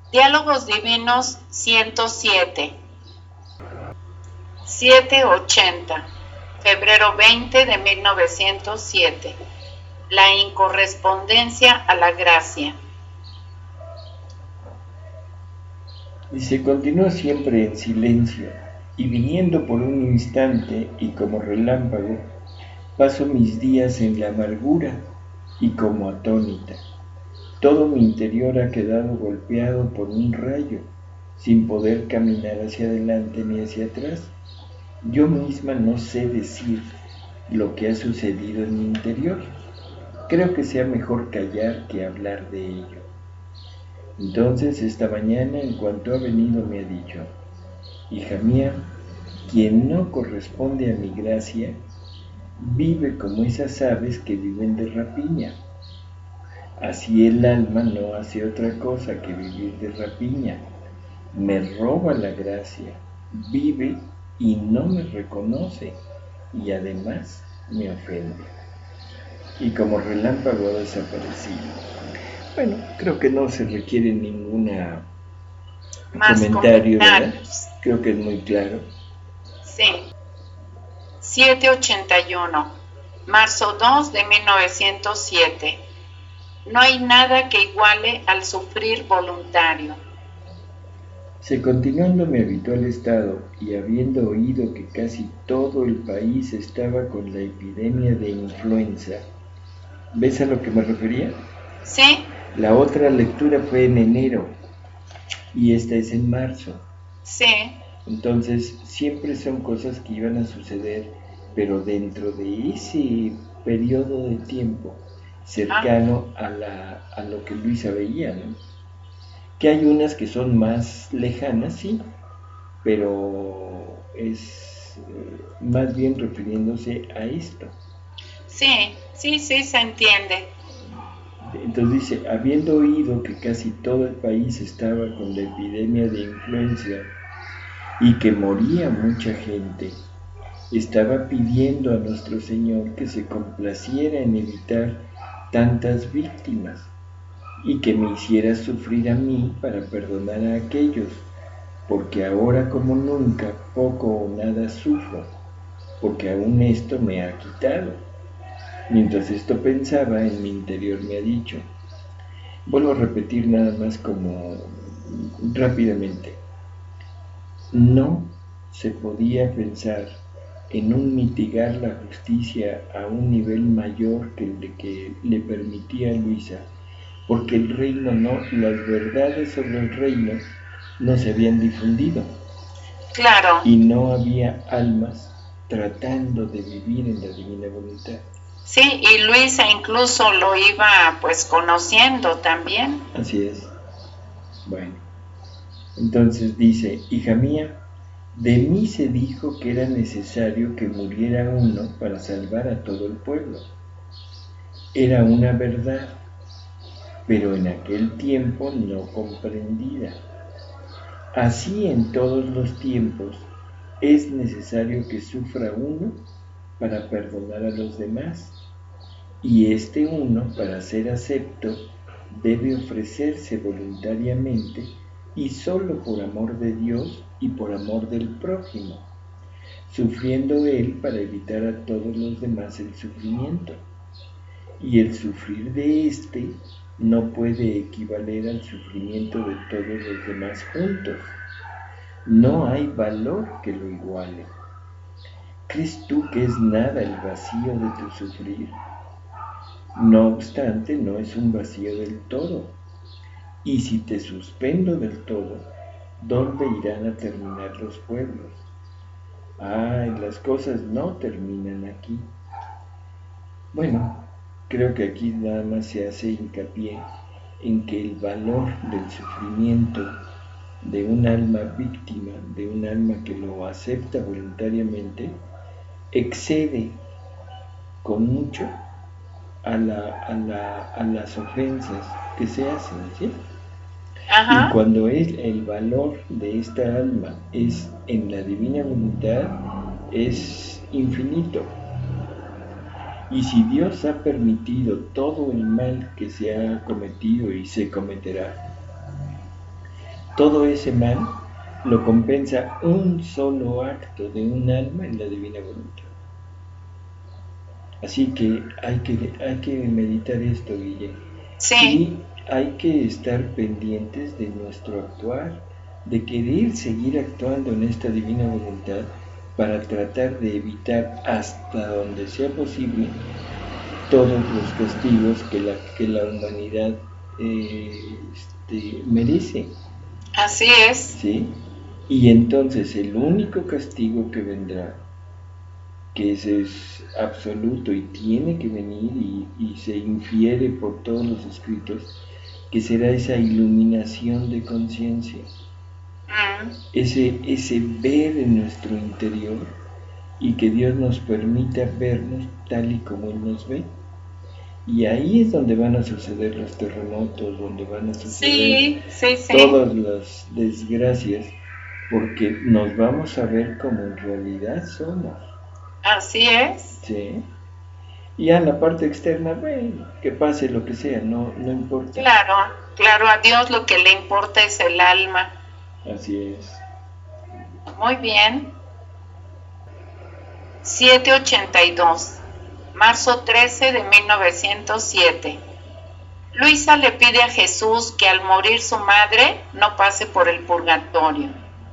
Diálogos Divinos 107, 780, febrero 20 de 1907. La incorrespondencia a la gracia. Y se continúa siempre en silencio, y viniendo por un instante y como relámpago, paso mis días en la amargura y como atónita. Todo mi interior ha quedado golpeado por un rayo, sin poder caminar hacia adelante ni hacia atrás. Yo misma no sé decir lo que ha sucedido en mi interior. Creo que sea mejor callar que hablar de ello. Entonces esta mañana, en cuanto ha venido, me ha dicho: hija mía, quien no corresponde a mi gracia, vive como esas aves que viven de rapiña. Así el alma no hace otra cosa que vivir de rapiña. Me roba la gracia, vive y no me reconoce, y además me ofende. Y como relámpago ha desaparecido. Bueno, creo que no se requiere ninguna comentario, ¿verdad? Creo que es muy claro. Sí. 781, marzo 2 de 1907. No hay nada que iguale al sufrir voluntario. Continuando mi habitual estado y habiendo oído que casi todo el país estaba con la epidemia de influenza, ¿ves a lo que me refería? Sí. La otra lectura fue en enero y esta es en marzo. Sí. Entonces siempre son cosas que iban a suceder, pero dentro de ese periodo de tiempo cercano a lo que Luisa veía, ¿no? Que hay unas que son más lejanas, sí, pero es más bien refiriéndose a esto. Sí, se entiende. Entonces dice: habiendo oído que casi todo el país estaba con la epidemia de influenza y que moría mucha gente, estaba pidiendo a nuestro Señor que se complaciera en evitar tantas víctimas y que me hiciera sufrir a mí para perdonar a aquellos, porque ahora como nunca poco o nada sufro, porque aún esto me ha quitado. Mientras esto pensaba, en mi interior me ha dicho, vuelvo a repetir nada más como rápidamente, no se podía pensar en un mitigar la justicia a un nivel mayor que el de que le permitía a Luisa, porque el reino no, las verdades sobre el reino no se habían difundido. Claro. Y no había almas tratando de vivir en la divina voluntad. Sí, y Luisa incluso lo iba pues conociendo también. Así es. Bueno, entonces dice: hija mía, de mí se dijo que era necesario que muriera uno para salvar a todo el pueblo. Era una verdad, pero en aquel tiempo no comprendida. Así en todos los tiempos es necesario que sufra uno para perdonar a los demás, y este uno, para ser acepto, debe ofrecerse voluntariamente y solo por amor de Dios y por amor del prójimo, sufriendo él para evitar a todos los demás el sufrimiento. Y el sufrir de éste no puede equivaler al sufrimiento de todos los demás juntos. No hay valor que lo iguale. ¿Crees tú que es nada el vacío de tu sufrir? No obstante, no es un vacío del todo. Y si te suspendo del todo, ¿dónde irán a terminar los pueblos? Ay, las cosas no terminan aquí. Bueno, creo que aquí nada más se hace hincapié en que el valor del sufrimiento de un alma víctima, de un alma que lo acepta voluntariamente, excede con mucho a las ofensas que se hacen, ¿sí? Ajá. Y cuando el valor de esta alma es en la divina voluntad, es infinito. Y si Dios ha permitido todo el mal que se ha cometido y se cometerá, todo ese mal lo compensa un solo acto de un alma en la divina voluntad. Así que hay que meditar esto, Guille. Sí. Y hay que estar pendientes de nuestro actuar, de querer seguir actuando en esta divina voluntad para tratar de evitar hasta donde sea posible todos los castigos que la humanidad merece. Así es. ¿Sí? Y entonces el único castigo que vendrá, que ese es absoluto y tiene que venir y se infiere por todos los escritos, que será esa iluminación de conciencia, ese ver en nuestro interior y que Dios nos permita vernos tal y como Él nos ve. Y ahí es donde van a suceder los terremotos, donde van a suceder todas las desgracias, porque nos vamos a ver como en realidad somos. Así es. Sí. Y ya en la parte externa, bueno, que pase lo que sea, no importa. Claro, a Dios lo que le importa es el alma. Así es. Muy bien. 782. Marzo 13 de 1907. Luisa le pide a Jesús que al morir su madre no pase por el purgatorio.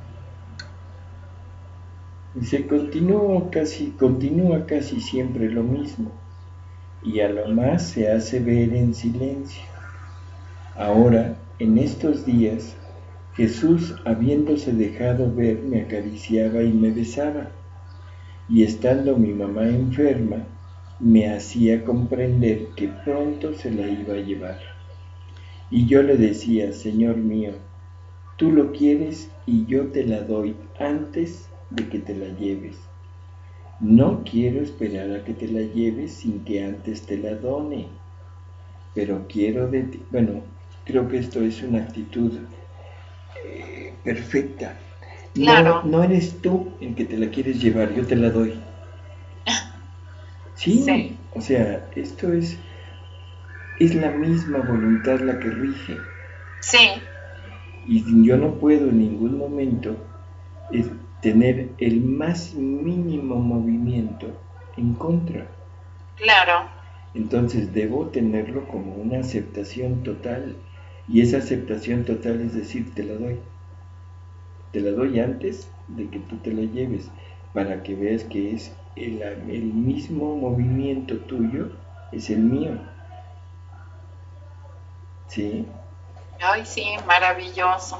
Y se continúa casi siempre lo mismo, y a lo más se hace ver en silencio. Ahora, en estos días, Jesús, habiéndose dejado ver, me acariciaba y me besaba, y estando mi mamá enferma, me hacía comprender que pronto se la iba a llevar. Y yo le decía, Señor mío, tú lo quieres y yo te la doy antes de que te la lleves. No quiero esperar a que te la lleves sin que antes te la done, pero quiero de ti. Bueno, creo que esto es una actitud perfecta. Claro. No eres tú el que te la quieres llevar, yo te la doy. Sí. O sea, esto es la misma voluntad la que rige. Sí. Y yo no puedo en ningún momento tener el más mínimo movimiento en contra. Claro. Entonces debo tenerlo como una aceptación total. Y esa aceptación total es decir, te la doy. Te la doy antes de que tú te la lleves, para que veas que es el mismo movimiento tuyo, es el mío. ¿Sí? Ay, sí, maravilloso.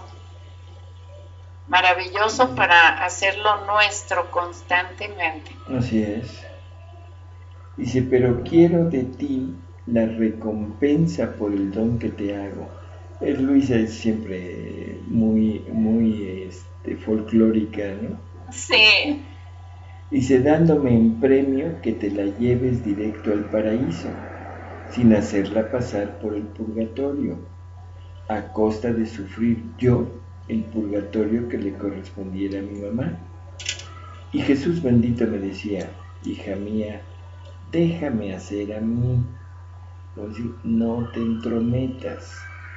Maravilloso para hacerlo nuestro constantemente. Así es. Dice, pero quiero de ti la recompensa por el don que te hago. Luisa es siempre muy folclórica, ¿no? Sí. Dice, dándome en premio que te la lleves directo al paraíso, sin hacerla pasar por el purgatorio, a costa de sufrir yo el purgatorio que le correspondiera a mi mamá. Y Jesús bendito me decía, hija mía, déjame hacer a mí, no te entrometas.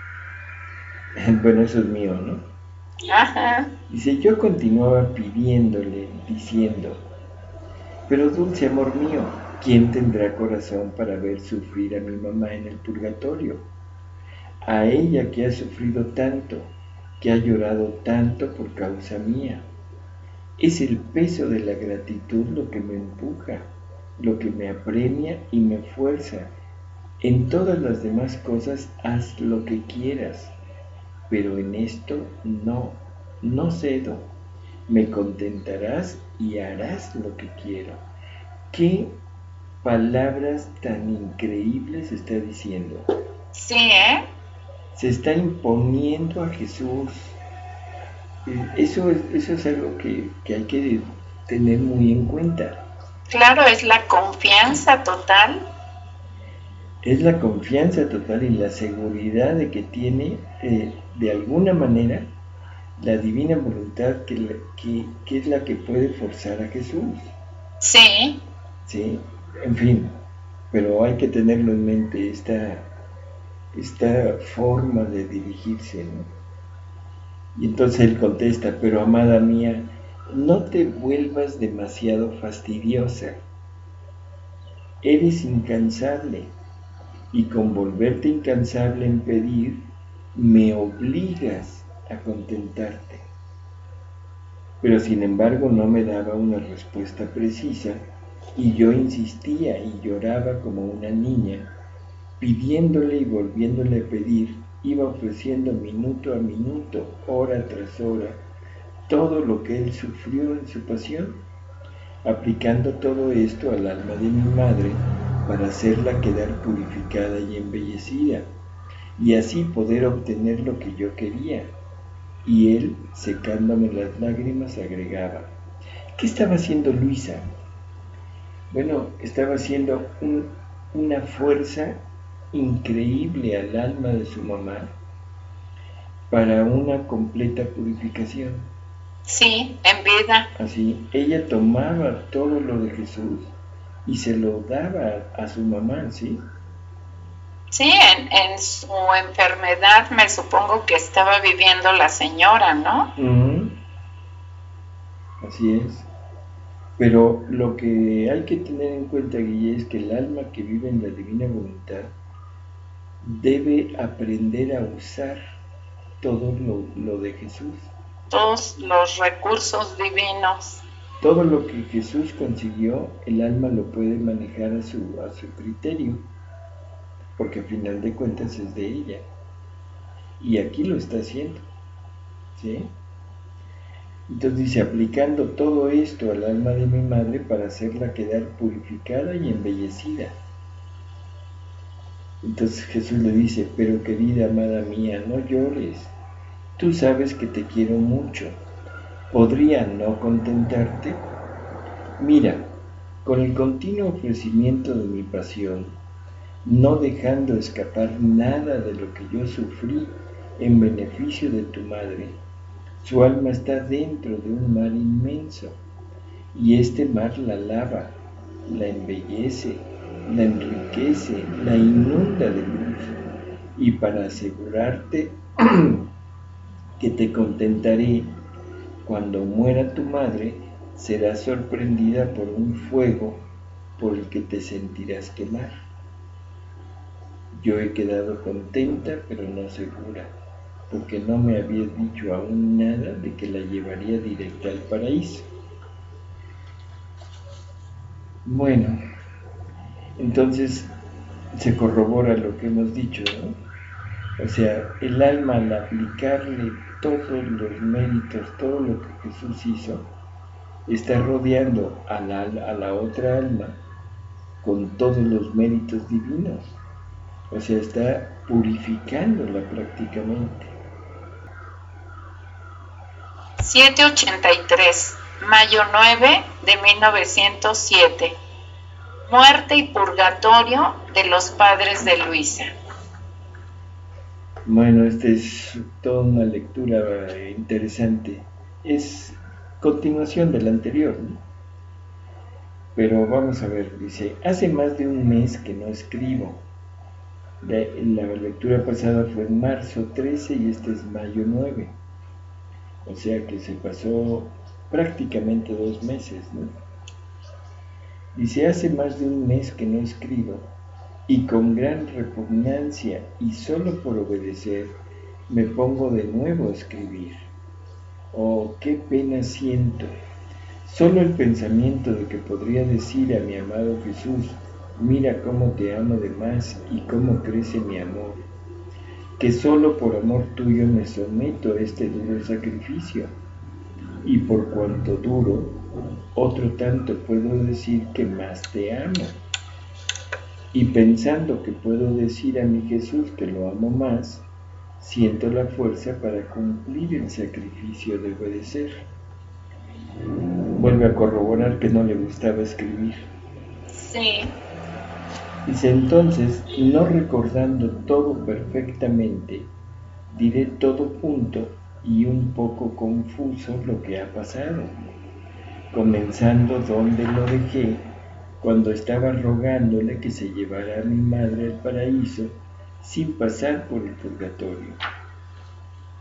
Bueno, eso es mío, ¿no? Ajá. Dice, yo continuaba pidiéndole, diciendo, pero dulce amor mío, ¿quién tendrá corazón para ver sufrir a mi mamá en el purgatorio? A ella que ha sufrido tanto, que ha llorado tanto por causa mía. Es el peso de la gratitud lo que me empuja, lo que me apremia y me fuerza. En todas las demás cosas haz lo que quieras, pero en esto no cedo. Me contentarás y harás lo que quiero. ¿Qué palabras tan increíbles está diciendo? Sí, ¿eh? Se está imponiendo a Jesús. Eso es algo que hay que tener muy en cuenta. Claro, es la confianza total. Es la confianza total y la seguridad de que tiene, de alguna manera, la divina voluntad que es la que puede forzar a Jesús. Sí. Sí, en fin, pero hay que tenerlo en mente, esta forma de dirigirse, ¿no? Y entonces él contesta, pero amada mía, no te vuelvas demasiado fastidiosa. Eres incansable, y con volverte incansable en pedir, me obligas a contentarte. Pero sin embargo no me daba una respuesta precisa, y yo insistía y lloraba como una niña, pidiéndole y volviéndole a pedir, iba ofreciendo minuto a minuto, hora tras hora, todo lo que él sufrió en su pasión, aplicando todo esto al alma de mi madre para hacerla quedar purificada y embellecida, y así poder obtener lo que yo quería. Y él, secándome las lágrimas, agregaba, ¿qué estaba haciendo Luisa? Bueno, estaba haciendo una fuerza increíble al alma de su mamá para una completa purificación. Sí, en vida. Así, ella tomaba todo lo de Jesús y se lo daba a su mamá, ¿sí? Sí, en su enfermedad me supongo que estaba viviendo la señora, ¿no? Así es. Pero lo que hay que tener en cuenta, Guille, es que el alma que vive en la divina voluntad debe aprender a usar todo lo de Jesús. Todos los recursos divinos. Todo lo que Jesús consiguió, el alma lo puede manejar a su criterio, porque al final de cuentas es de ella. Y aquí lo está haciendo, ¿sí? Entonces dice, aplicando todo esto al alma de mi madre para hacerla quedar purificada y embellecida. Entonces Jesús le dice, pero querida amada mía, no llores, tú sabes que te quiero mucho, ¿podría no contentarte? Mira, con el continuo ofrecimiento de mi pasión, no dejando escapar nada de lo que yo sufrí en beneficio de tu madre, su alma está dentro de un mar inmenso, y este mar la lava, la embellece, la enriquece, la inunda de luz. Y para asegurarte que te contentaré, cuando muera tu madre, serás sorprendida por un fuego por el que te sentirás quemar. Yo he quedado contenta, pero no segura, porque no me habías dicho aún nada de que la llevaría directa al paraíso. Bueno, entonces se corrobora lo que hemos dicho, ¿no? O sea, el alma al aplicarle todos los méritos, todo lo que Jesús hizo, está rodeando a la otra alma con todos los méritos divinos. O sea, está purificándola prácticamente. 783, mayo 9 de 1907. Muerte y purgatorio de los padres de Luisa. Bueno, esta es toda una lectura interesante. Es continuación de la anterior, ¿no? Pero vamos a ver, dice, hace más de un mes que no escribo. La lectura pasada fue en marzo 13 y este es mayo 9. O sea que se pasó prácticamente 2 meses, ¿no? Dice, hace más de un mes que no escribo, y con gran repugnancia y solo por obedecer, me pongo de nuevo a escribir. Oh, qué pena siento. Solo el pensamiento de que podría decir a mi amado Jesús, mira cómo te amo de más y cómo crece mi amor, que solo por amor tuyo me someto a este duro sacrificio, y por cuanto duro, otro tanto puedo decir que más te amo. Y pensando que puedo decir a mi Jesús que lo amo más, siento la fuerza para cumplir el sacrificio de obedecer. Vuelve a corroborar que no le gustaba escribir. Sí. Dice entonces, no recordando todo perfectamente, diré todo junto y un poco confuso lo que ha pasado, comenzando donde lo dejé, cuando estaba rogándole que se llevara a mi madre al paraíso sin pasar por el purgatorio.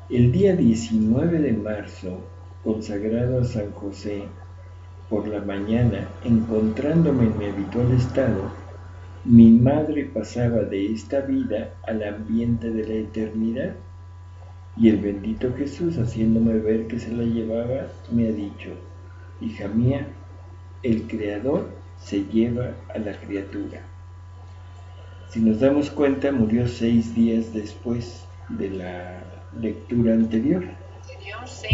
El día 19 de marzo, consagrado a San José, por la mañana, encontrándome en mi habitual estado, mi madre pasaba de esta vida al ambiente de la eternidad, y el bendito Jesús, haciéndome ver que se la llevaba, me ha dicho: hija mía, el Creador se lleva a la criatura. Si nos damos cuenta, murió 6 días después de la lectura anterior. Sí.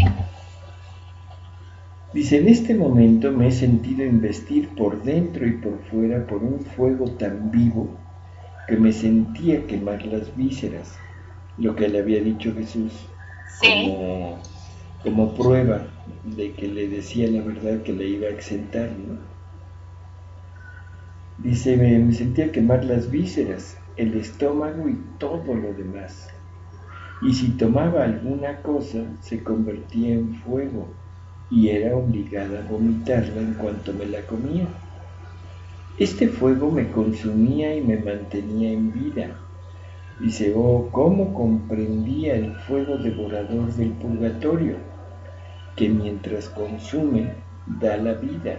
Dice: en este momento me he sentido investir por dentro y por fuera por un fuego tan vivo que me sentía quemar las vísceras, lo que le había dicho Jesús, Sí. como prueba de que le decía la verdad, que le iba a exentar, ¿no? Dice: me sentía quemar las vísceras, el estómago y todo lo demás. Y si tomaba alguna cosa, se convertía en fuego y era obligada a vomitarla en cuanto me la comía. Este fuego me consumía y me mantenía en vida. Dice: oh, cómo comprendía el fuego devorador del purgatorio, que mientras consume, da la vida.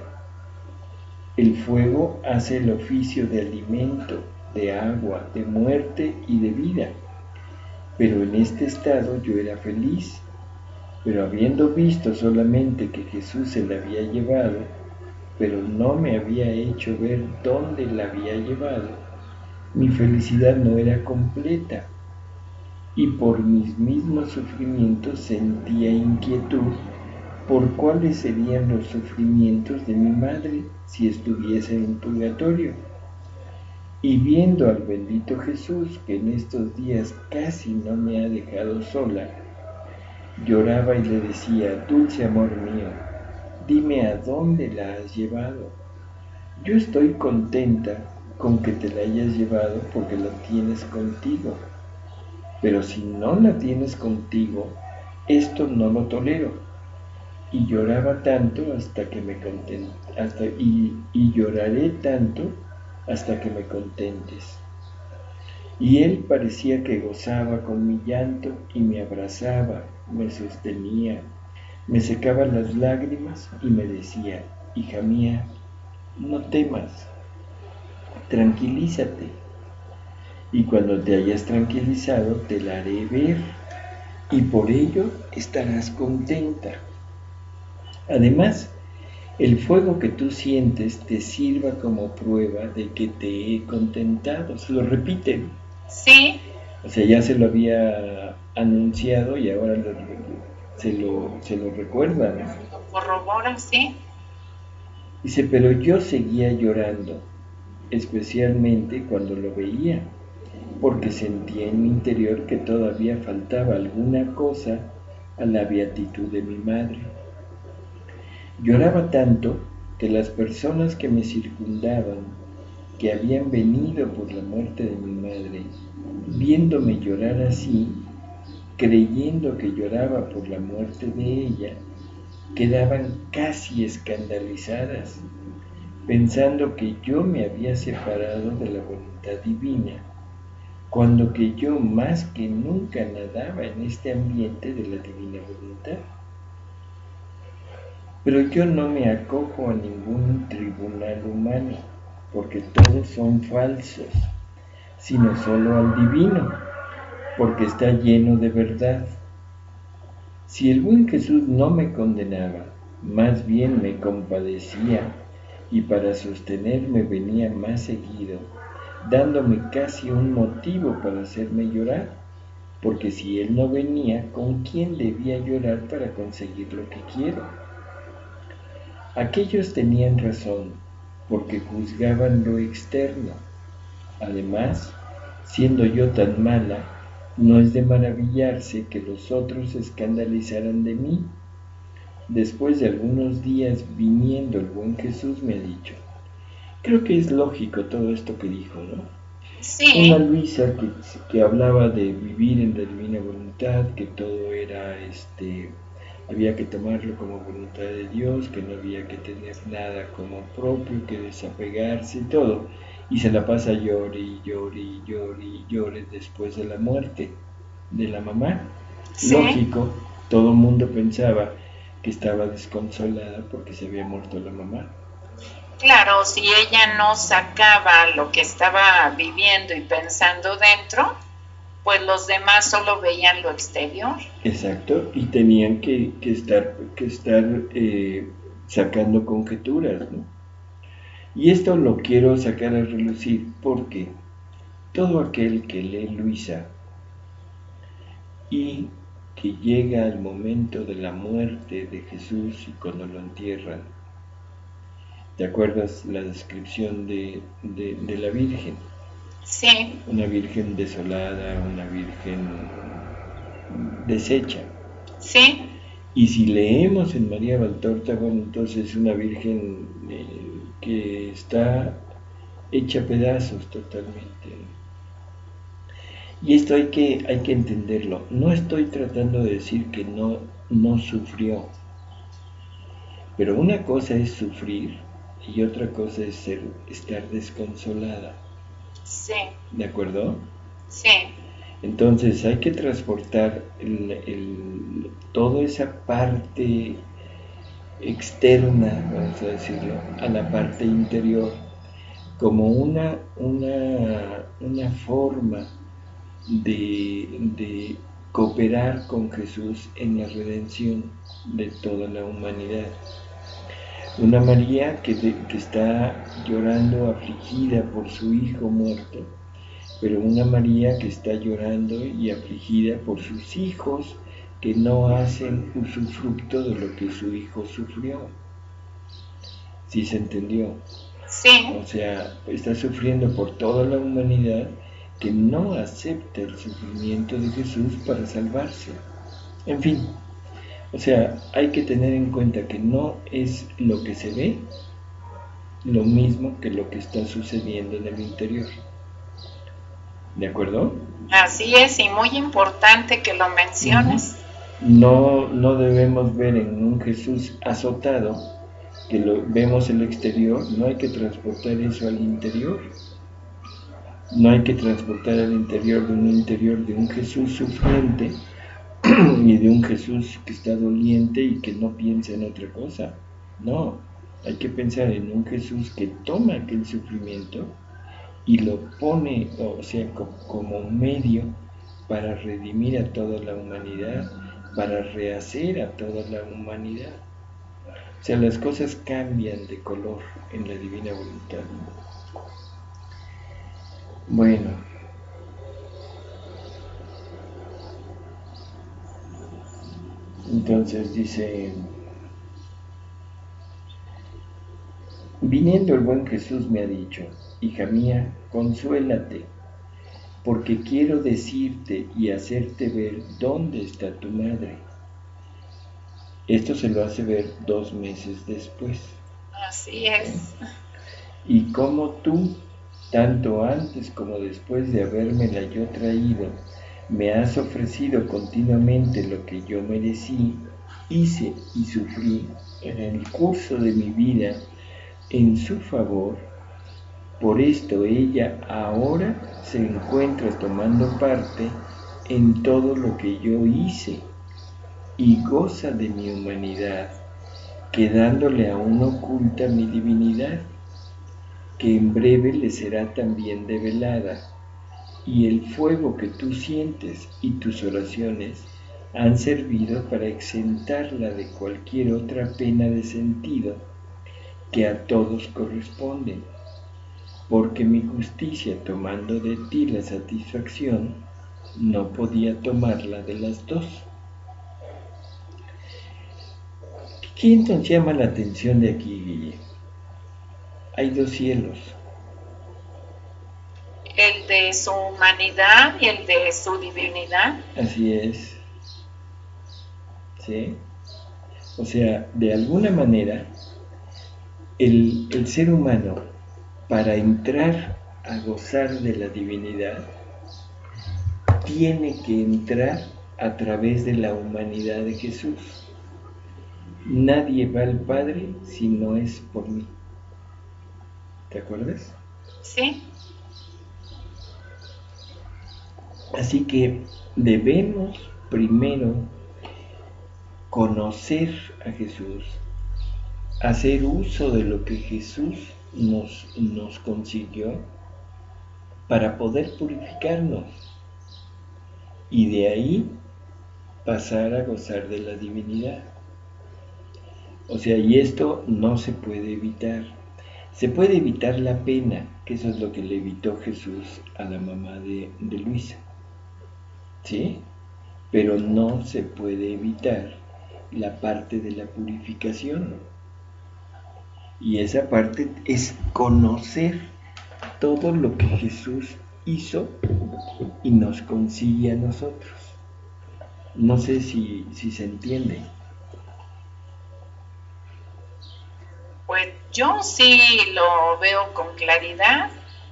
El fuego hace el oficio de alimento, de agua, de muerte y de vida. Pero en este estado yo era feliz, pero habiendo visto solamente que Jesús se la había llevado, pero no me había hecho ver dónde la había llevado, mi felicidad no era completa, y por mis mismos sufrimientos sentía inquietud por cuáles serían los sufrimientos de mi madre si estuviese en purgatorio. Y viendo al bendito Jesús, que en estos días casi no me ha dejado sola, lloraba y le decía: dulce amor mío, dime a dónde la has llevado. Yo estoy contenta con que te la hayas llevado porque la tienes contigo, pero si no la tienes contigo, esto no lo tolero. Y lloraba tanto hasta que me y lloraré tanto hasta que me contentes. Y él parecía que gozaba con mi llanto y me abrazaba, me sostenía, me secaba las lágrimas y me decía: hija mía, no temas, tranquilízate, y cuando te hayas tranquilizado te la haré ver, y por ello estarás contenta. Además, el fuego que tú sientes te sirva como prueba de que te he contentado. Se lo repite. Sí. O sea, ya se lo había anunciado y ahora se lo recuerda, ¿no? Lo corrobora, sí. Dice: pero yo seguía llorando, especialmente cuando lo veía, porque sentía en mi interior que todavía faltaba alguna cosa a la beatitud de mi madre. Lloraba tanto que las personas que me circundaban, que habían venido por la muerte de mi madre, viéndome llorar así, creyendo que lloraba por la muerte de ella, quedaban casi escandalizadas, pensando que yo me había separado de la voluntad divina, cuando que yo más que nunca nadaba en este ambiente de la divina voluntad. Pero yo no me acojo a ningún tribunal humano, porque todos son falsos, sino solo al divino, porque está lleno de verdad. Si el buen Jesús no me condenaba, más bien me compadecía, y para sostenerme venía más seguido, dándome casi un motivo para hacerme llorar, porque si Él no venía, ¿con quién debía llorar para conseguir lo que quiero? Aquellos tenían razón, porque juzgaban lo externo. Además, siendo yo tan mala, no es de maravillarse que los otros se escandalizaran de mí. Después de algunos días viniendo el buen Jesús me ha dicho: creo que es lógico todo esto que dijo, ¿no? Sí. Una Luisa que hablaba de vivir en la divina voluntad, que todo era había que tomarlo como voluntad de Dios, que no había que tener nada como propio, que desapegarse y todo. Y se la pasa llore y llore y llore y llore después de la muerte de la mamá. Sí. Lógico, todo el mundo pensaba que estaba desconsolada porque se había muerto la mamá. Claro, si ella no sacaba lo que estaba viviendo y pensando dentro, pues los demás solo veían lo exterior. Exacto, y tenían que estar sacando conjeturas, ¿no? Y esto lo quiero sacar a relucir porque todo aquel que lee Luisa y que llega al momento de la muerte de Jesús y cuando lo entierran, ¿te acuerdas la descripción de la Virgen? Sí. Una virgen desolada, una virgen deshecha. Sí. Y si leemos en María Valtorta, bueno, entonces una virgen que está hecha pedazos totalmente. Y esto hay que entenderlo. No estoy tratando de decir que no sufrió, pero una cosa es sufrir y otra cosa es estar desconsolada. Sí. ¿De acuerdo? Sí. Entonces hay que transportar toda esa parte externa, vamos a decirlo, a la parte interior, como una forma de cooperar con Jesús en la redención de toda la humanidad. Una María que está llorando afligida por su hijo muerto, pero una María que está llorando y afligida por sus hijos que no hacen usufructo de lo que su hijo sufrió. ¿Sí se entendió? Sí. O sea, está sufriendo por toda la humanidad que no acepta el sufrimiento de Jesús para salvarse. En fin, o sea, hay que tener en cuenta que no es lo que se ve lo mismo que lo que está sucediendo en el interior. ¿De acuerdo? Así es, y muy importante que lo menciones. No debemos ver en un Jesús azotado, que lo vemos el exterior, no hay que transportar eso al interior. No hay que transportar al interior de un Jesús sufriente y de un Jesús que está doliente y que no piensa en otra cosa. No, hay que pensar en un Jesús que toma aquel sufrimiento y lo pone, o sea, como medio para redimir a toda la humanidad, para rehacer a toda la humanidad. O sea, las cosas cambian de color en la divina voluntad. Bueno, entonces dice, viniendo el buen Jesús me ha dicho, hija mía, consuélate, porque quiero decirte y hacerte ver dónde está tu madre. Esto se lo hace ver 2 meses después. Así es. Y como tú, tanto antes como después de habérmela yo traído, me has ofrecido continuamente lo que yo merecí, hice y sufrí en el curso de mi vida en su favor, por esto ella ahora se encuentra tomando parte en todo lo que yo hice y goza de mi humanidad, quedándole aún oculta mi divinidad, que en breve le será también develada, y el fuego que tú sientes y tus oraciones han servido para exentarla de cualquier otra pena de sentido que a todos corresponden, porque mi justicia, tomando de ti la satisfacción, no podía tomarla de las dos. ¿Quién nos llama la atención de aquí, Guille? Hay 2 cielos. El de su humanidad y el de su divinidad. Así es. ¿Sí? O sea, de alguna manera, el ser humano, para entrar a gozar de la divinidad, tiene que entrar a través de la humanidad de Jesús. Nadie va al Padre si no es por mí. ¿Te acuerdas? Sí. Así que debemos primero conocer a Jesús, hacer uso de lo que Jesús nos consiguió para poder purificarnos y de ahí pasar a gozar de la divinidad. O sea, y esto no se puede evitar. Se puede evitar la pena, que eso es lo que le evitó Jesús a la mamá de Luisa, ¿sí? Pero no se puede evitar la parte de la purificación. Y esa parte es conocer todo lo que Jesús hizo y nos consigue a nosotros. No sé si se entiende. Pues yo sí lo veo con claridad.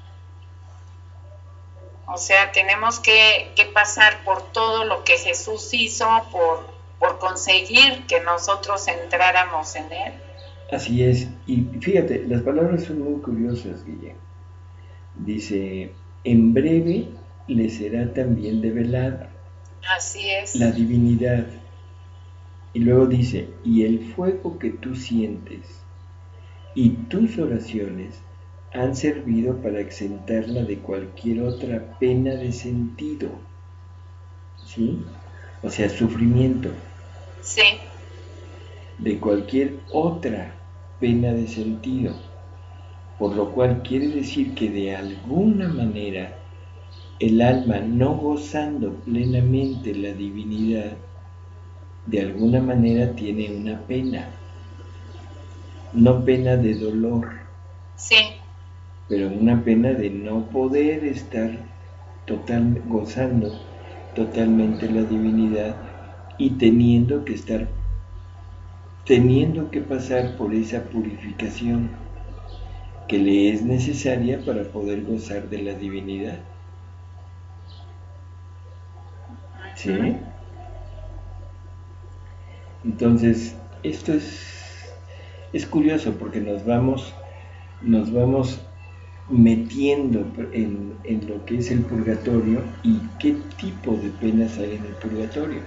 O sea, tenemos que pasar por todo lo que Jesús hizo por conseguir que nosotros entráramos en Él. Así es. Y fíjate, las palabras son muy curiosas, Guillermo. Dice, en breve le será también develada. Así es. La divinidad. Y luego dice, y el fuego que tú sientes y tus oraciones han servido para exentarla de cualquier otra pena de sentido. ¿Sí? O sea, sufrimiento. Sí. De cualquier otra pena de sentido. Por lo cual quiere decir que de alguna manera el alma no gozando plenamente la divinidad, de alguna manera tiene una pena. No pena de dolor. Sí. Pero una pena de no poder estar gozando totalmente la divinidad y teniendo que pasar por esa purificación que le es necesaria para poder gozar de la divinidad. ¿Sí? Entonces, esto es curioso porque nos vamos metiendo en lo que es el purgatorio y qué tipo de penas hay en el purgatorio.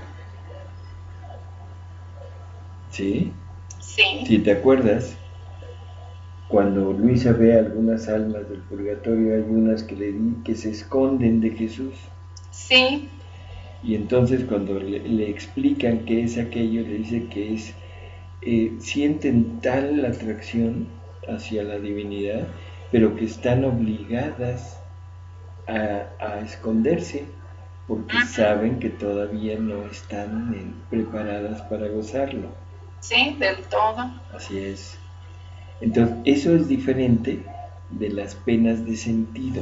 ¿Sí? Sí. Si te acuerdas, cuando Luisa ve a algunas almas del purgatorio, hay unas que se esconden de Jesús. Sí. Y entonces cuando le explican qué es aquello, le dice que es, sienten tal atracción hacia la divinidad, pero que están obligadas a esconderse porque saben que todavía no están preparadas para gozarlo. Sí, del todo. Así es. Entonces, eso es diferente de las penas de sentido.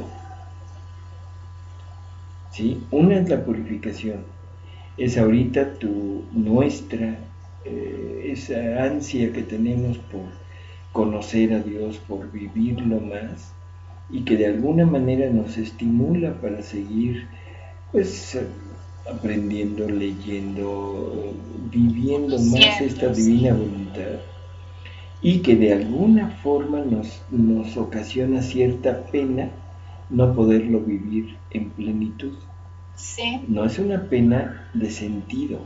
¿Sí? Una es la purificación. Es ahorita nuestra, esa ansia que tenemos por conocer a Dios, por vivirlo más, y que de alguna manera nos estimula para seguir, pues, aprendiendo, leyendo, viviendo más esta divina voluntad, y que de alguna forma nos ocasiona cierta pena no poderlo vivir en plenitud. Sí. No es una pena de sentido.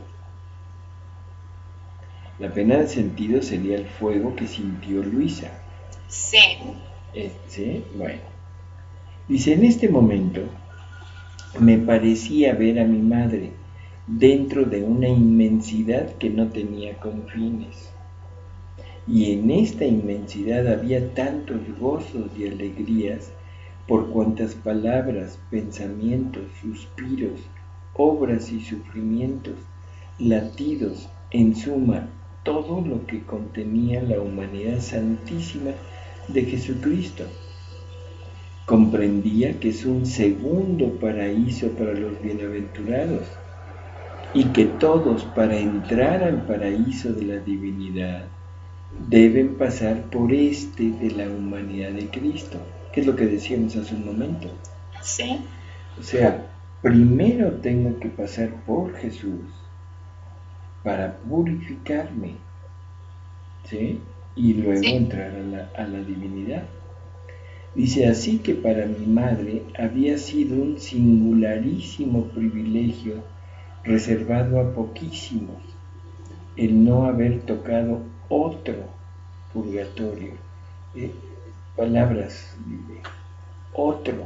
La pena de sentido sería el fuego que sintió Luisa. Sí. ¿Sí? Bueno. Dice, en este momento me parecía ver a mi madre dentro de una inmensidad que no tenía confines. Y en esta inmensidad había tantos gozos y alegrías por cuantas palabras, pensamientos, suspiros, obras y sufrimientos, latidos, en suma, todo lo que contenía la humanidad santísima de Jesucristo. Comprendía que es un segundo paraíso para los bienaventurados y que todos, para entrar al paraíso de la divinidad, deben pasar por este de la humanidad de Cristo, que es lo que decíamos hace un momento. Sí. O sea, primero tengo que pasar por Jesús para purificarme, ¿sí? Y luego entrar a la divinidad. Dice, así que para mi madre había sido un singularísimo privilegio reservado a poquísimos, el no haber tocado otro purgatorio. Eh, Palabras, otro.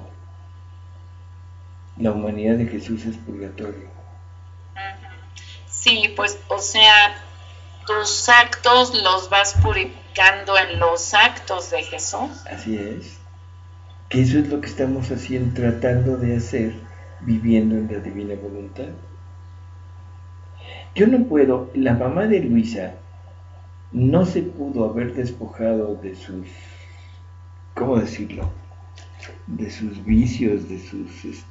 La humanidad de Jesús es purgatorio. Sí, pues, o sea, tus actos los vas purificando en los actos de Jesús. Así es. Que eso es lo que estamos haciendo, tratando de hacer, viviendo en la divina voluntad. Yo no puedo, la mamá de Luisa no se pudo haber despojado de sus, ¿cómo decirlo? De sus vicios, de sus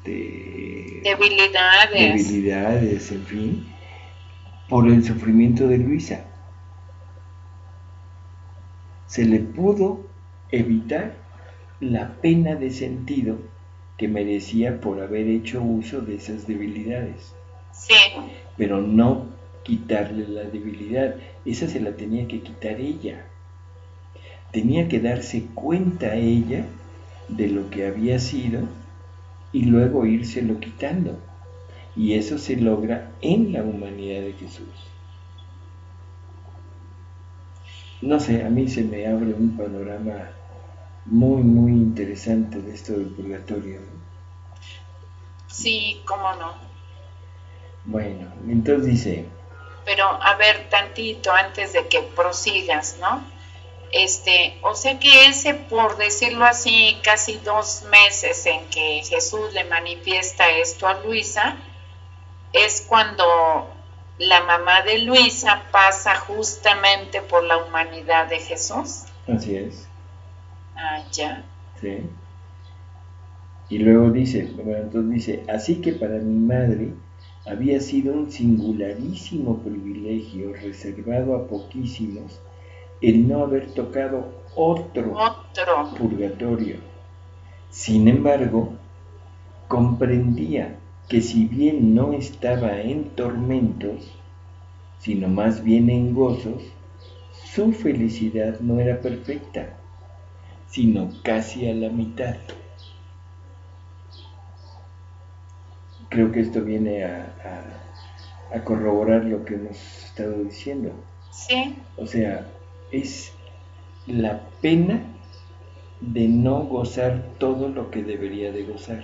debilidades, en fin, por el sufrimiento de Luisa. Se le pudo evitar la pena de sentido que merecía por haber hecho uso de esas debilidades. Sí. Pero no quitarle la debilidad, esa se la tenía que quitar ella. Tenía que darse cuenta ella de lo que había sido y luego írselo quitando. Y eso se logra en la humanidad de Jesús. No sé, a mí se me abre un panorama muy, muy interesante de esto del purgatorio. Sí, cómo no. Bueno, entonces dice... Pero a ver, tantito antes de que prosigas, ¿no? O sea que ese, por decirlo así, casi 2 meses en que Jesús le manifiesta esto a Luisa, es cuando la mamá de Luisa pasa justamente por la humanidad de Jesús. Así es. Ah, ya. Sí. Y luego dice, bueno, entonces dice, así que para mi madre había sido un singularísimo privilegio reservado a poquísimos el no haber tocado otro purgatorio. Sin embargo, comprendía que si bien no estaba en tormentos, sino más bien en gozos, su felicidad no era perfecta, sino casi a la mitad. Creo que esto viene a corroborar lo que hemos estado diciendo. Sí. O sea, es la pena de no gozar todo lo que debería de gozar.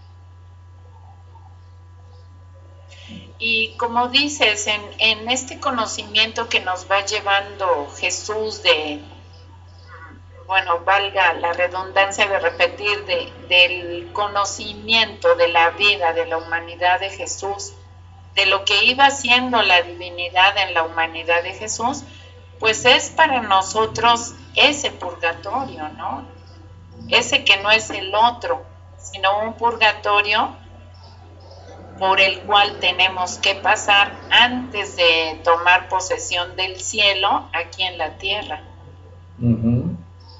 Y como dices, en este conocimiento que nos va llevando Jesús de, bueno, valga la redundancia de repetir, del conocimiento de la vida, de la humanidad de Jesús, de lo que iba siendo la divinidad en la humanidad de Jesús, pues es para nosotros ese purgatorio, ¿no? Ese que no es el otro, sino un purgatorio por el cual tenemos que pasar antes de tomar posesión del cielo aquí en la tierra. Uh-huh.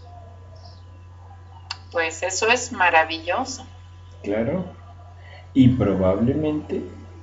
Pues eso es maravilloso. Claro. Y probablemente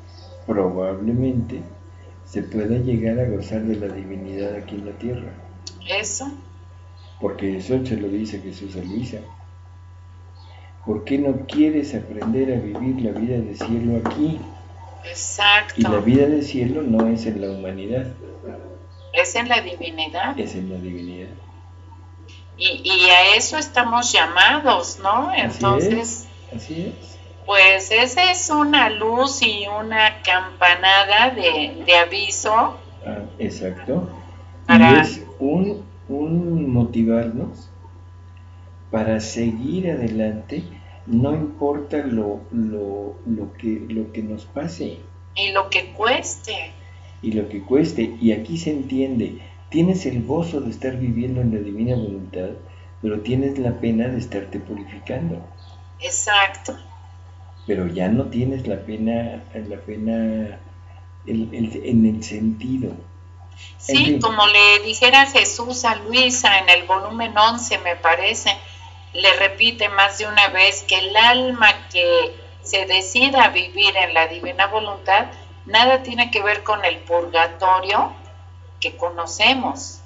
se pueda llegar a gozar de la divinidad aquí en la tierra. Eso. Porque eso se lo dice Jesús a Luisa. ¿Por qué no quieres aprender a vivir la vida de cielo aquí? Exacto. Y la vida de cielo no es en la humanidad. Es en la divinidad. Es en la divinidad. Y a eso estamos llamados, ¿no? Entonces, así es. Pues esa es una luz y una campanada de aviso. Ah, exacto. Para... Y es un motivarnos para seguir adelante, no importa lo que nos pase. Y lo que cueste. Y lo que cueste. Y aquí se entiende, tienes el gozo de estar viviendo en la divina voluntad, pero tienes la pena de estarte purificando. Exacto. Pero ya no tienes la pena en el sentido. Sí, en fin. Como le dijera Jesús a Luisa en el volumen 11, me parece, le repite más de una vez que el alma que se decida a vivir en la divina voluntad, nada tiene que ver con el purgatorio que conocemos.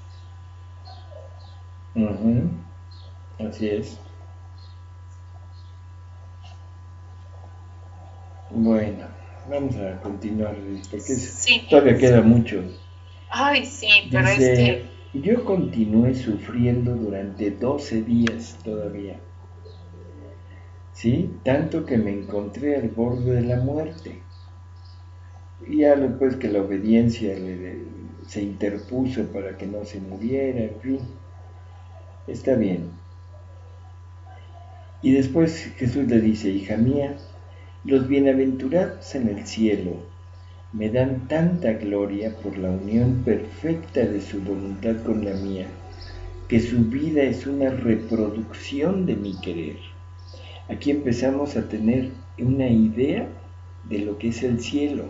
Uh-huh. Así es. Bueno, Vamos a continuar, porque Sí, todavía queda mucho. ay, sí, pero es Dice, que, yo continué sufriendo durante 12 días todavía, ¿sí? Tanto que me encontré al borde de la muerte. Y ya después que la obediencia se interpuso para que no se muriera, en fin, está bien. Y después Jesús le dice, hija mía, los bienaventurados en el cielo me dan tanta gloria por la unión perfecta de su voluntad con la mía, que su vida es una reproducción de mi querer. Aquí empezamos a tener una idea de lo que es el cielo,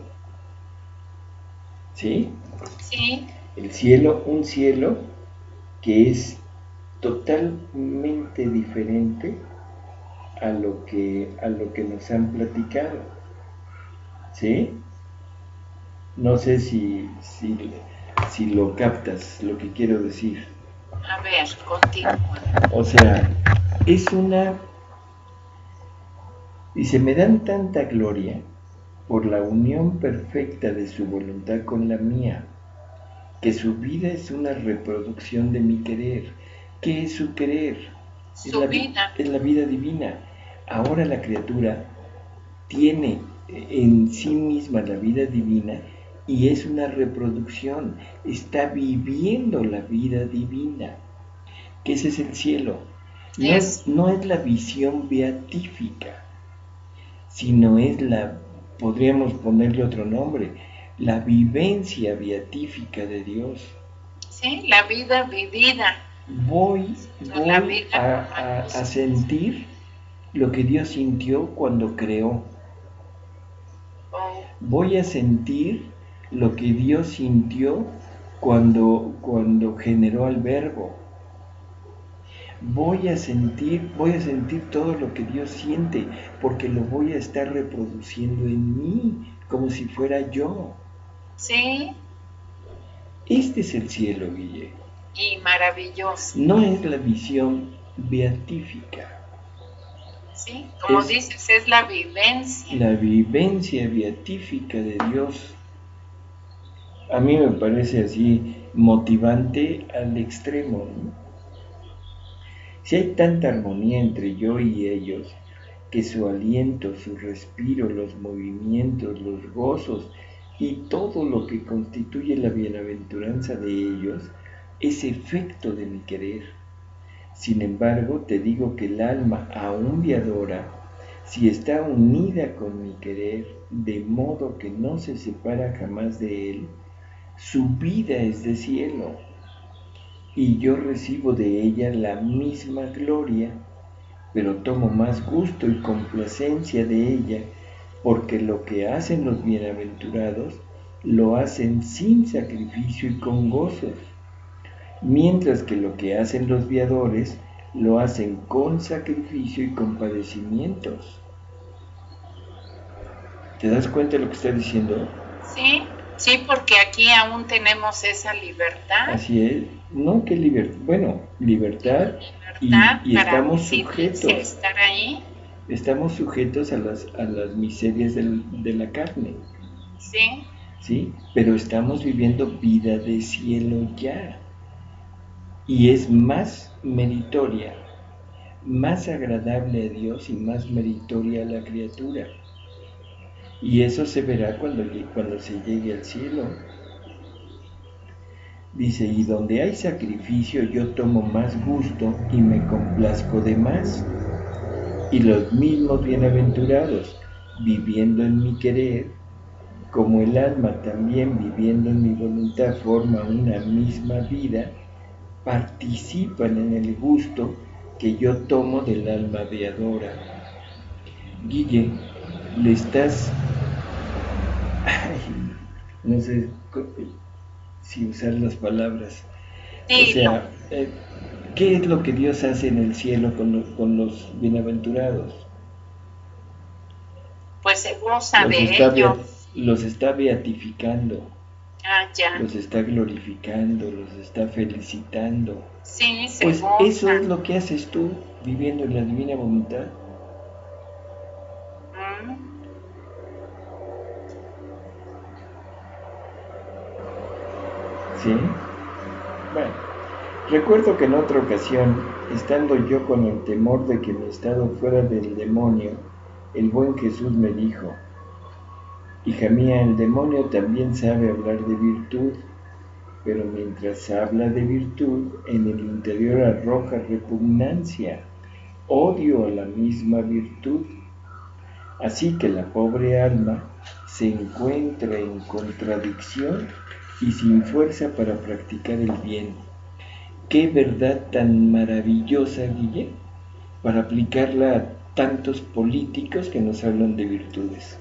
¿sí? sí, El cielo, un cielo que es totalmente diferente a lo que nos han platicado, ¿sí? No sé si lo captas, lo que quiero decir. a ver, continúa. O sea, es dice, me dan tanta gloria por la unión perfecta de su voluntad con la mía, que su vida es una reproducción de mi querer. ¿Qué es su querer? Es Su vida, es la vida divina. Ahora la criatura tiene en sí misma la vida divina y es una reproducción, está viviendo la vida divina, que ese es el cielo. No es la visión beatífica, sino es podríamos ponerle otro nombre, la vivencia beatífica de Dios. sí, la vida vivida, Voy, la voy vida a sentir lo que Dios sintió cuando creó. oh, Voy a sentir lo que Dios sintió cuando generó al Verbo. Voy a sentir todo lo que Dios siente, porque lo voy a estar reproduciendo en mí, como si fuera yo. sí, Este es el cielo, Guille. y maravilloso, No es la visión beatífica, sí, como es dices, es la vivencia, la vivencia beatífica de Dios. A mí me parece así motivante al extremo, ¿no? Si hay tanta armonía entre yo y ellos, que su aliento, su respiro, los movimientos, los gozos y todo lo que constituye la bienaventuranza de ellos es efecto de mi querer. Sin embargo, te digo que el alma aún me adora si está unida con mi querer, de modo que no se separa jamás de él. Su vida es de cielo, y yo recibo de ella la misma gloria, pero tomo más gusto y complacencia de ella, porque lo que hacen los bienaventurados lo hacen sin sacrificio y con gozos, mientras que lo que hacen los viadores lo hacen con sacrificio y con padecimientos. ¿Te das cuenta de lo que está diciendo? sí, sí, porque aquí aún tenemos esa libertad, Así es. No, que libertad. Bueno, libertad libertad y para estamos decidirse sujetos. estar ahí, Estamos sujetos a las miserias de la carne, sí, ¿sí? Pero estamos viviendo vida de cielo ya. Y es más meritoria, más agradable a Dios y más meritoria a la criatura. Y eso se verá cuando se llegue al cielo. Dice, y donde hay sacrificio yo tomo más gusto y me complazco de más. Y los mismos bienaventurados, viviendo en mi querer, como el alma también viviendo en mi voluntad forma una misma vida, participan en el gusto que yo tomo del alma beadora. Guille, le estás... Ay, no sé si usar las palabras. O dilo, sea, ¿qué es lo que Dios hace en el cielo con los bienaventurados? pues se goza Los de está, ellos, los está beatificando, ah, ya, los está glorificando, los está felicitando. sí, se Pues eso goza, es lo que haces tú viviendo en la divina voluntad. mm, ¿Sí? Bueno, recuerdo que en otra ocasión, estando yo con el temor de que mi estado fuera del demonio, el buen Jesús me dijo: hija mía, el demonio también sabe hablar de virtud, pero mientras habla de virtud, en el interior arroja repugnancia, odio a la misma virtud. Así que la pobre alma se encuentra en contradicción y sin fuerza para practicar el bien. Qué verdad tan maravillosa, Guille, para aplicarla a tantos políticos que nos hablan de virtudes.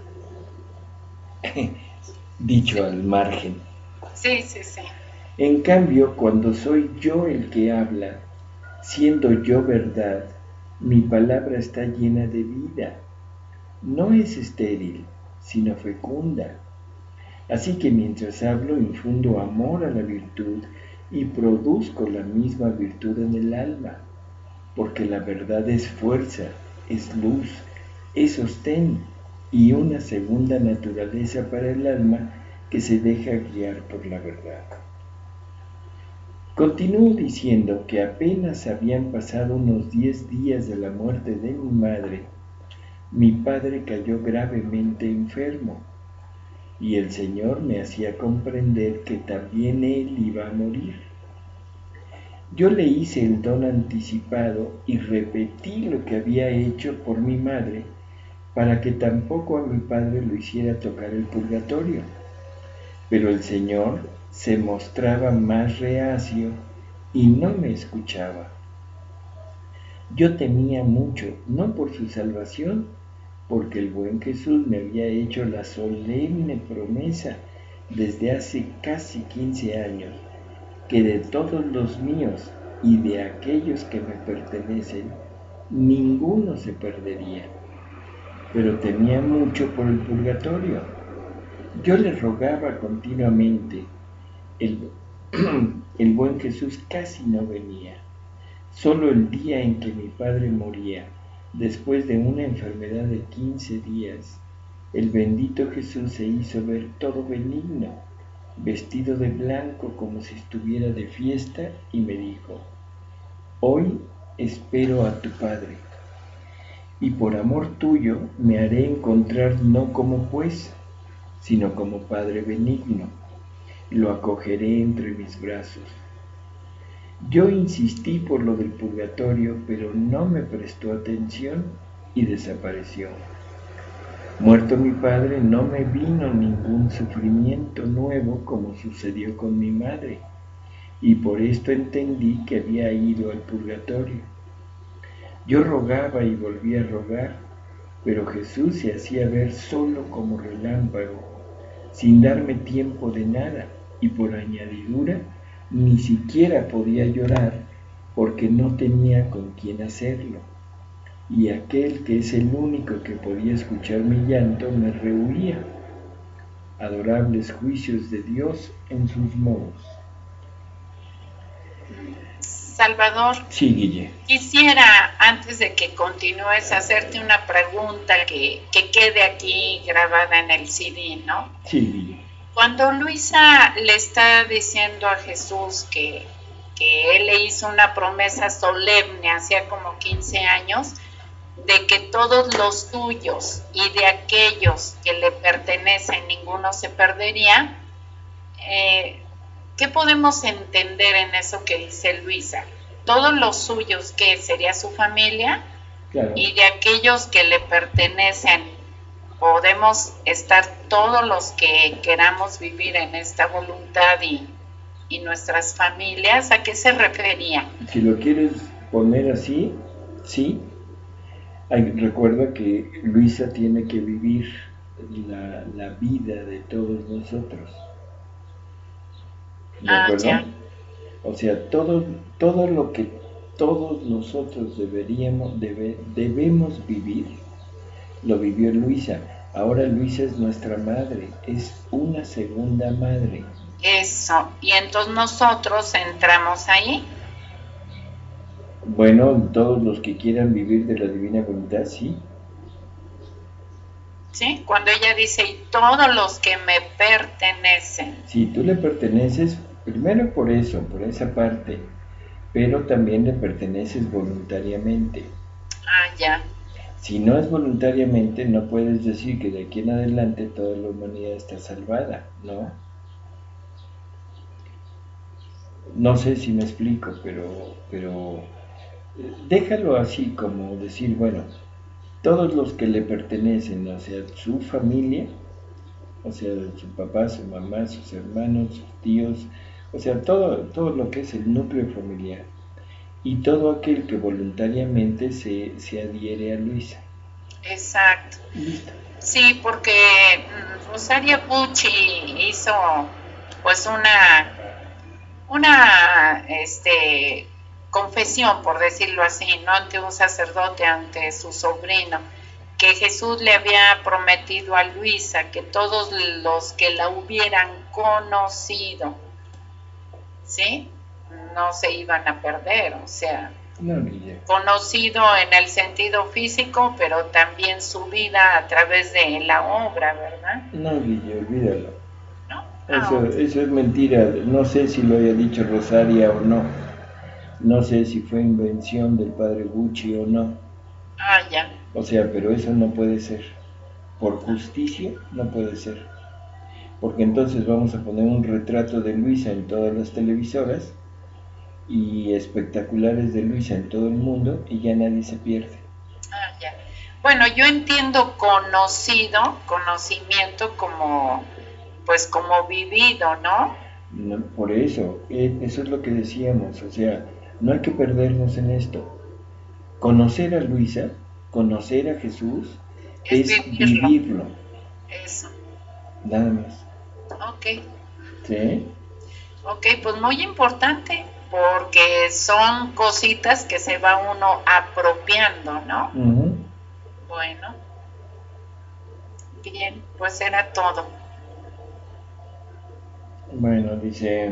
Dicho al margen. Sí, sí, sí. En cambio, cuando soy yo el que habla, siendo yo verdad, mi palabra está llena de vida. No es estéril, sino fecunda. Así que mientras hablo, infundo amor a la virtud y produzco la misma virtud en el alma, porque la verdad es fuerza, es luz, es sostén y una segunda naturaleza para el alma que se deja guiar por la verdad. Continúo diciendo que apenas habían pasado unos 10 días de la muerte de mi madre, mi padre cayó gravemente enfermo, y el Señor me hacía comprender que también él iba a morir. Yo le hice el don anticipado y repetí lo que había hecho por mi madre, para que tampoco a mi padre lo hiciera tocar el purgatorio. Pero el Señor se mostraba más reacio y no me escuchaba. Yo temía mucho, no por su salvación, porque el buen Jesús me había hecho la solemne promesa desde hace casi 15 años, que de todos los míos y de aquellos que me pertenecen, ninguno se perdería. Pero temía mucho por el purgatorio. Yo le rogaba continuamente. El buen Jesús casi no venía. Solo el día en que mi padre moría, después de una enfermedad de 15 días, el bendito Jesús se hizo ver todo benigno, vestido de blanco como si estuviera de fiesta, y me dijo: hoy espero a tu Padre, y por amor tuyo me haré encontrar no como juez, sino como Padre benigno. Lo acogeré entre mis brazos. Yo insistí por lo del purgatorio, pero no me prestó atención y desapareció. Muerto mi padre, no me vino ningún sufrimiento nuevo como sucedió con mi madre, y por esto entendí que había ido al purgatorio. Yo rogaba y volvía a rogar, pero Jesús se hacía ver solo como relámpago, sin darme tiempo de nada, y por añadidura ni siquiera podía llorar porque no tenía con quién hacerlo, y aquel que es el único que podía escuchar mi llanto me rehuía. Adorables juicios de Dios en sus modos. Salvador, sí, Guille. Quisiera, antes de que continúes, hacerte una pregunta que quede aquí grabada en el CD, ¿no? Sí, Guille. Cuando Luisa le está diciendo a Jesús que él le hizo una promesa solemne hacía como 15 años, de que todos los tuyos y de aquellos que le pertenecen, ninguno se perdería, ¿qué podemos entender en eso que dice Luisa? Todos los suyos, que sería su familia, claro, y de aquellos que le pertenecen, podemos estar todos los que queramos vivir en esta voluntad y nuestras familias. ¿A qué se refería? Si lo quieres poner así, sí. Recuerda que Luisa tiene que vivir la vida de todos nosotros. ¿De acuerdo? Ya. O sea, todo lo que todos nosotros debemos vivir, lo vivió Luisa. Ahora Luisa es nuestra madre, es una segunda madre. Eso, y entonces nosotros entramos ahí. Bueno, todos los que quieran vivir de la divina voluntad, sí. Sí, cuando ella dice, y todos los que me pertenecen. Si tú le perteneces, Primero por eso, por esa parte, pero también le perteneces voluntariamente. Ah, ya. Si no es voluntariamente, no puedes decir que de aquí en adelante toda la humanidad está salvada, ¿no? No sé si me explico, pero déjalo así como decir, bueno, todos los que le pertenecen, o sea, su familia, o sea, su papá, su mamá, sus hermanos, sus tíos, o sea, todo lo que es el núcleo familiar y todo aquel que voluntariamente se adhiere a Luisa. Exacto. Listo. Sí, porque Rosaria Pucci hizo pues una confesión, por decirlo así, no ante un sacerdote, ante su sobrino, que Jesús le había prometido a Luisa que todos los que la hubieran conocido, ¿sí? No se iban a perder, o sea, No, Guille. conocido en el sentido físico, pero también su vida a través de la obra, ¿verdad? No, Guille, olvídalo. ¿No? Eso es mentira. No sé si lo haya dicho Rosaria o no. No sé si fue invención del padre Gucci o no. Ya. O sea, pero eso no puede ser. Por justicia no puede ser. Porque entonces vamos a poner un retrato de Luisa en todas las televisoras y espectaculares de Luisa en todo el mundo y ya nadie se pierde. Ya. Bueno, yo entiendo conocimiento como, pues como vivido, ¿no? No, por eso, eso es lo que decíamos, o sea, no hay que perdernos en esto. Conocer a Luisa, conocer a Jesús, Es es vivirlo. vivirlo, Eso. nada más. Ok. ¿Sí? Ok, pues muy importante, porque son cositas que se va uno apropiando, ¿no? Uh-huh. Bueno, bien, pues era todo. Bueno, dice,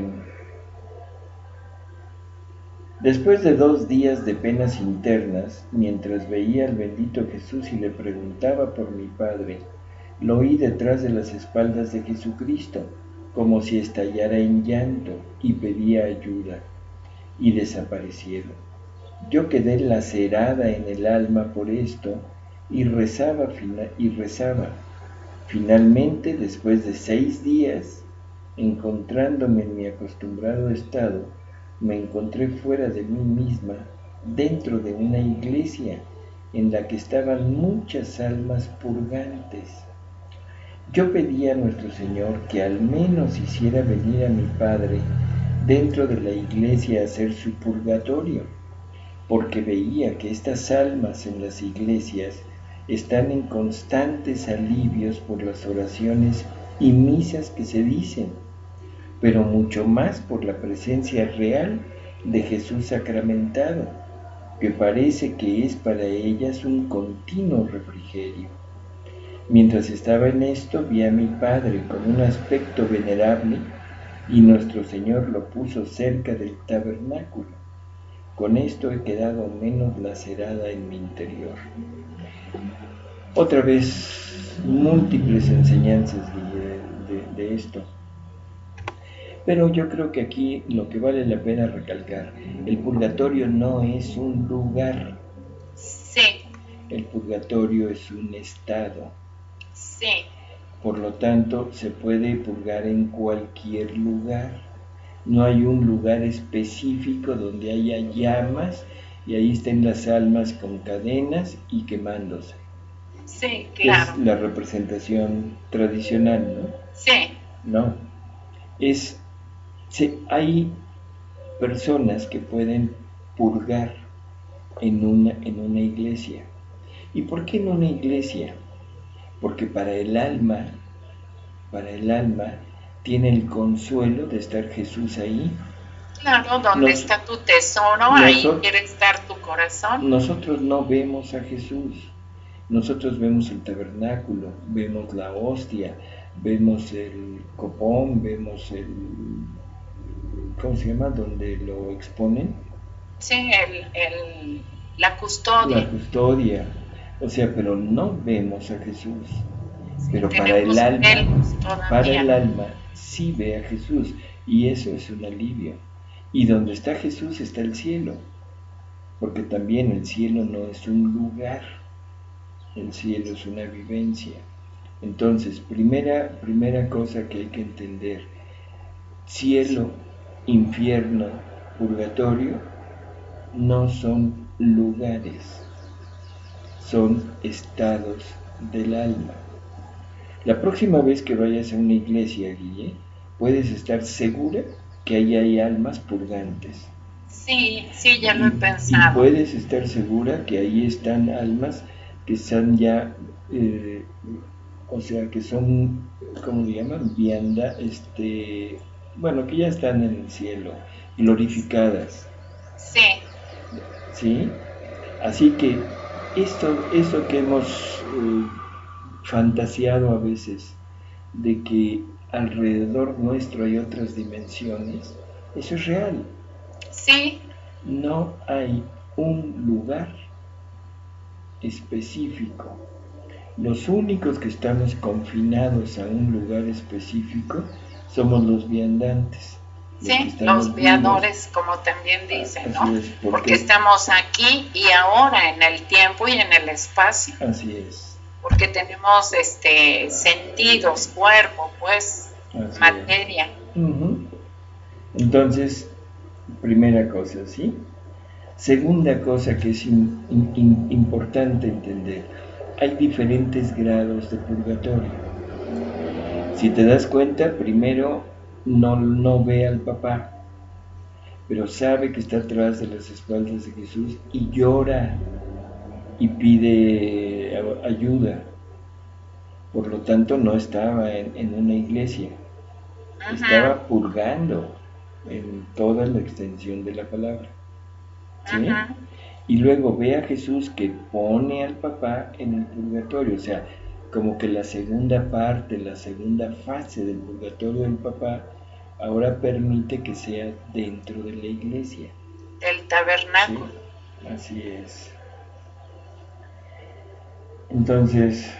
después de 2 días de penas internas, mientras veía al bendito Jesús y le preguntaba por mi Padre, lo oí detrás de las espaldas de Jesucristo, como si estallara en llanto y pedía ayuda, y desaparecieron. Yo quedé lacerada en el alma por esto y rezaba. Finalmente, después de 6 días, encontrándome en mi acostumbrado estado, me encontré fuera de mí misma, dentro de una iglesia en la que estaban muchas almas purgantes. Yo pedí a nuestro Señor que al menos hiciera venir a mi Padre dentro de la iglesia a hacer su purgatorio, porque veía que estas almas en las iglesias están en constantes alivios por las oraciones y misas que se dicen, pero mucho más por la presencia real de Jesús sacramentado, que parece que es para ellas un continuo refrigerio. Mientras estaba en esto, vi a mi Padre con un aspecto venerable y nuestro Señor lo puso cerca del tabernáculo. Con esto he quedado menos lacerada en mi interior. Otra vez, múltiples enseñanzas de esto. Pero yo creo que aquí lo que vale la pena recalcar, el purgatorio no es un lugar. Sí. El purgatorio es un estado. Sí. Por lo tanto, se puede purgar en cualquier lugar. No hay un lugar específico donde haya llamas y ahí estén las almas con cadenas y quemándose. Sí, Es claro. la representación tradicional, ¿no? Sí. No, hay personas que pueden purgar en una iglesia. ¿Y por qué en una iglesia? Porque para el alma, tiene el consuelo de estar Jesús ahí. Claro, donde Nos, está tu tesoro, ahí nosotros, quiere estar tu corazón. nosotros no vemos a Jesús. Nosotros vemos el tabernáculo, vemos la hostia, vemos el copón, vemos ¿cómo se llama? Donde lo exponen. Sí, la custodia. La custodia. O sea, pero no vemos a Jesús. pero tenemos velos todavía. para el alma sí ve a Jesús, y eso es un alivio. Y donde está Jesús está el cielo, porque también el cielo no es un lugar, el cielo es una vivencia. Entonces, primera cosa que hay que entender: cielo, infierno, purgatorio no son lugares, son estados del alma. La próxima vez que vayas a una iglesia, Guille, puedes estar segura que ahí hay almas purgantes. Sí, ya lo he pensado. Y puedes estar segura que ahí están almas que están ya, o sea, que son, ¿cómo le llaman? Vianda, bueno, que ya están en el cielo, glorificadas. Sí. ¿Sí? Así que esto que hemos fantaseado a veces, de que alrededor nuestro hay otras dimensiones, eso es real. Sí. No hay un lugar específico. Los únicos que estamos confinados a un lugar específico somos los viandantes. Sí, los viadores, como también dicen, ¿no? Es, porque estamos aquí y ahora, en el tiempo y en el espacio. Así es. Porque tenemos sentidos, cuerpo, pues, así materia. Entonces, primera cosa, ¿sí? Segunda cosa que es importante entender: hay diferentes grados de purgatorio. Si te das cuenta, primero no ve al papá, pero sabe que está atrás de las espaldas de Jesús y llora y pide ayuda. Por lo tanto, no estaba en una iglesia, estaba purgando en toda la extensión de la palabra. ¿Sí? Y luego ve a Jesús que pone al papá en el purgatorio, o sea, como que la segunda parte, la segunda fase del purgatorio del papá ahora permite que sea dentro de la iglesia. El tabernáculo. ¿Sí? Así es. Entonces,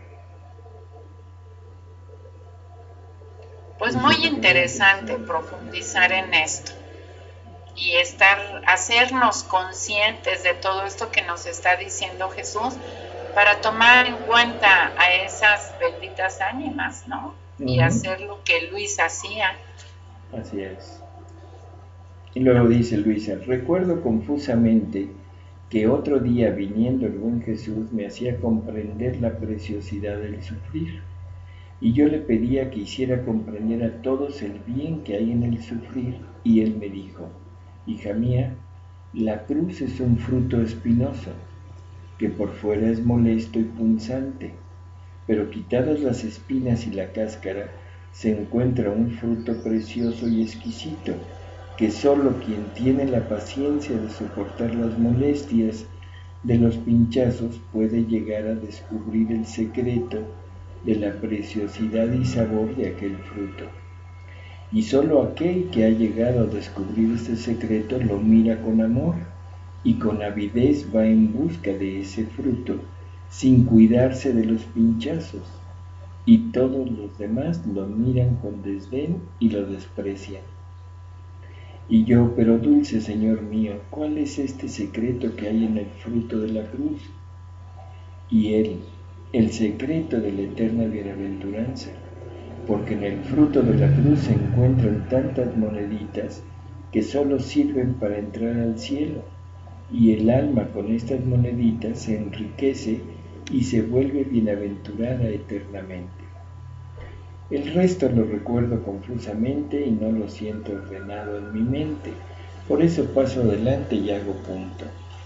pues muy interesante profundizar en esto y hacernos conscientes de todo esto que nos está diciendo Jesús, para tomar en cuenta a esas benditas ánimas, ¿no? Y hacer lo que Luis hacía. Así es. Y luego dice Luisa: recuerdo confusamente que otro día, viniendo el buen Jesús, me hacía comprender la preciosidad del sufrir, y yo le pedía que hiciera comprender a todos el bien que hay en el sufrir, y él me dijo: hija mía, la cruz es un fruto espinoso, que por fuera es molesto y punzante, pero quitadas las espinas y la cáscara, se encuentra un fruto precioso y exquisito, que sólo quien tiene la paciencia de soportar las molestias de los pinchazos puede llegar a descubrir el secreto de la preciosidad y sabor de aquel fruto. Y sólo aquel que ha llegado a descubrir este secreto lo mira con amor, y con avidez va en busca de ese fruto, sin cuidarse de los pinchazos, y todos los demás lo miran con desdén y lo desprecian. Y yo: pero dulce Señor mío, ¿cuál es este secreto que hay en el fruto de la cruz? Y él: el secreto de la eterna bienaventuranza, porque en el fruto de la cruz se encuentran tantas moneditas que solo sirven para entrar al cielo, y el alma con estas moneditas se enriquece y se vuelve bienaventurada eternamente. El resto lo recuerdo confusamente y no lo siento ordenado en mi mente, por eso paso adelante y hago punto.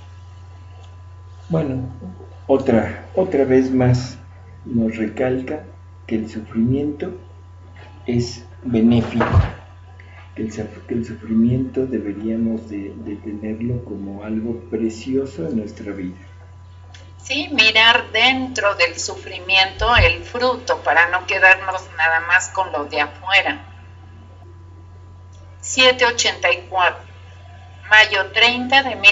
Bueno, otra vez más nos recalca que el sufrimiento es benéfico, que el sufrimiento deberíamos de tenerlo como algo precioso en nuestra vida. Sí, mirar dentro del sufrimiento el fruto, para no quedarnos nada más con lo de afuera. 784, mayo 30 de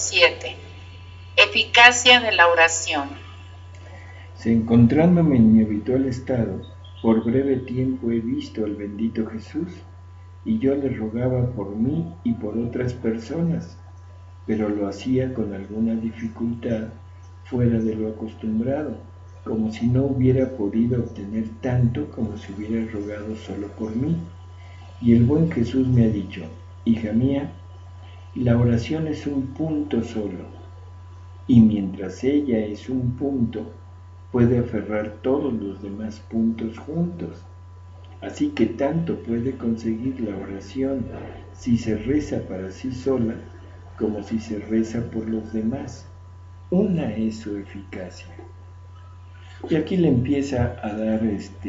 1907. Eficacia de la oración. Encontrándome en mi espiritual estado, por breve tiempo he visto al bendito Jesús, y yo le rogaba por mí y por otras personas, pero lo hacía con alguna dificultad fuera de lo acostumbrado, como si no hubiera podido obtener tanto como si hubiera rogado solo por mí. Y el buen Jesús me ha dicho: hija mía, la oración es un punto solo, y mientras ella es un punto, puede aferrar todos los demás puntos juntos. Así que tanto puede conseguir la oración si se reza para sí sola como si se reza por los demás. Una es su eficacia. Y aquí le empieza a dar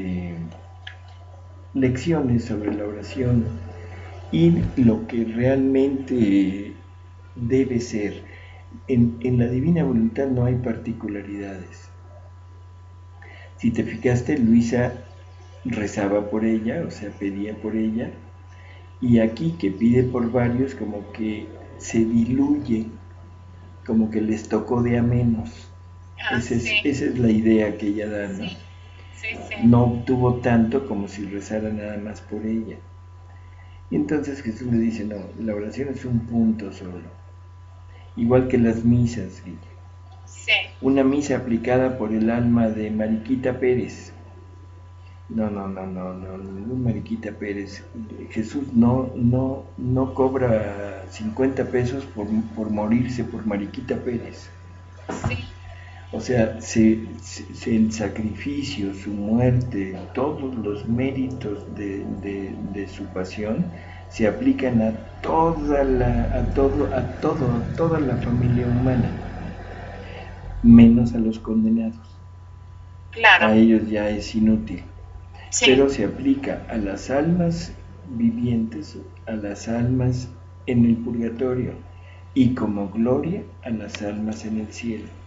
lecciones sobre la oración y lo que realmente debe ser. En la divina voluntad no hay particularidades. Si te fijaste, Luisa rezaba por ella, o sea, pedía por ella, y aquí que pide por varios, como que se diluye, como que les tocó de a menos. Esa es la idea que ella da, ¿no? No obtuvo tanto como si rezara nada más por ella. Y entonces Jesús le dice: no, la oración es un punto solo, igual que las misas, Guille. Una misa aplicada por el alma de Mariquita Pérez. No, ningún Mariquita Pérez. Jesús no cobra 50 pesos por morirse por Mariquita Pérez. O sea, el sacrificio, su muerte, todos los méritos de su pasión se aplican a toda la familia humana, menos a los condenados. Claro. A ellos ya es inútil. Sí. Pero se aplica a las almas vivientes, a las almas en el purgatorio, y como gloria a las almas en el cielo.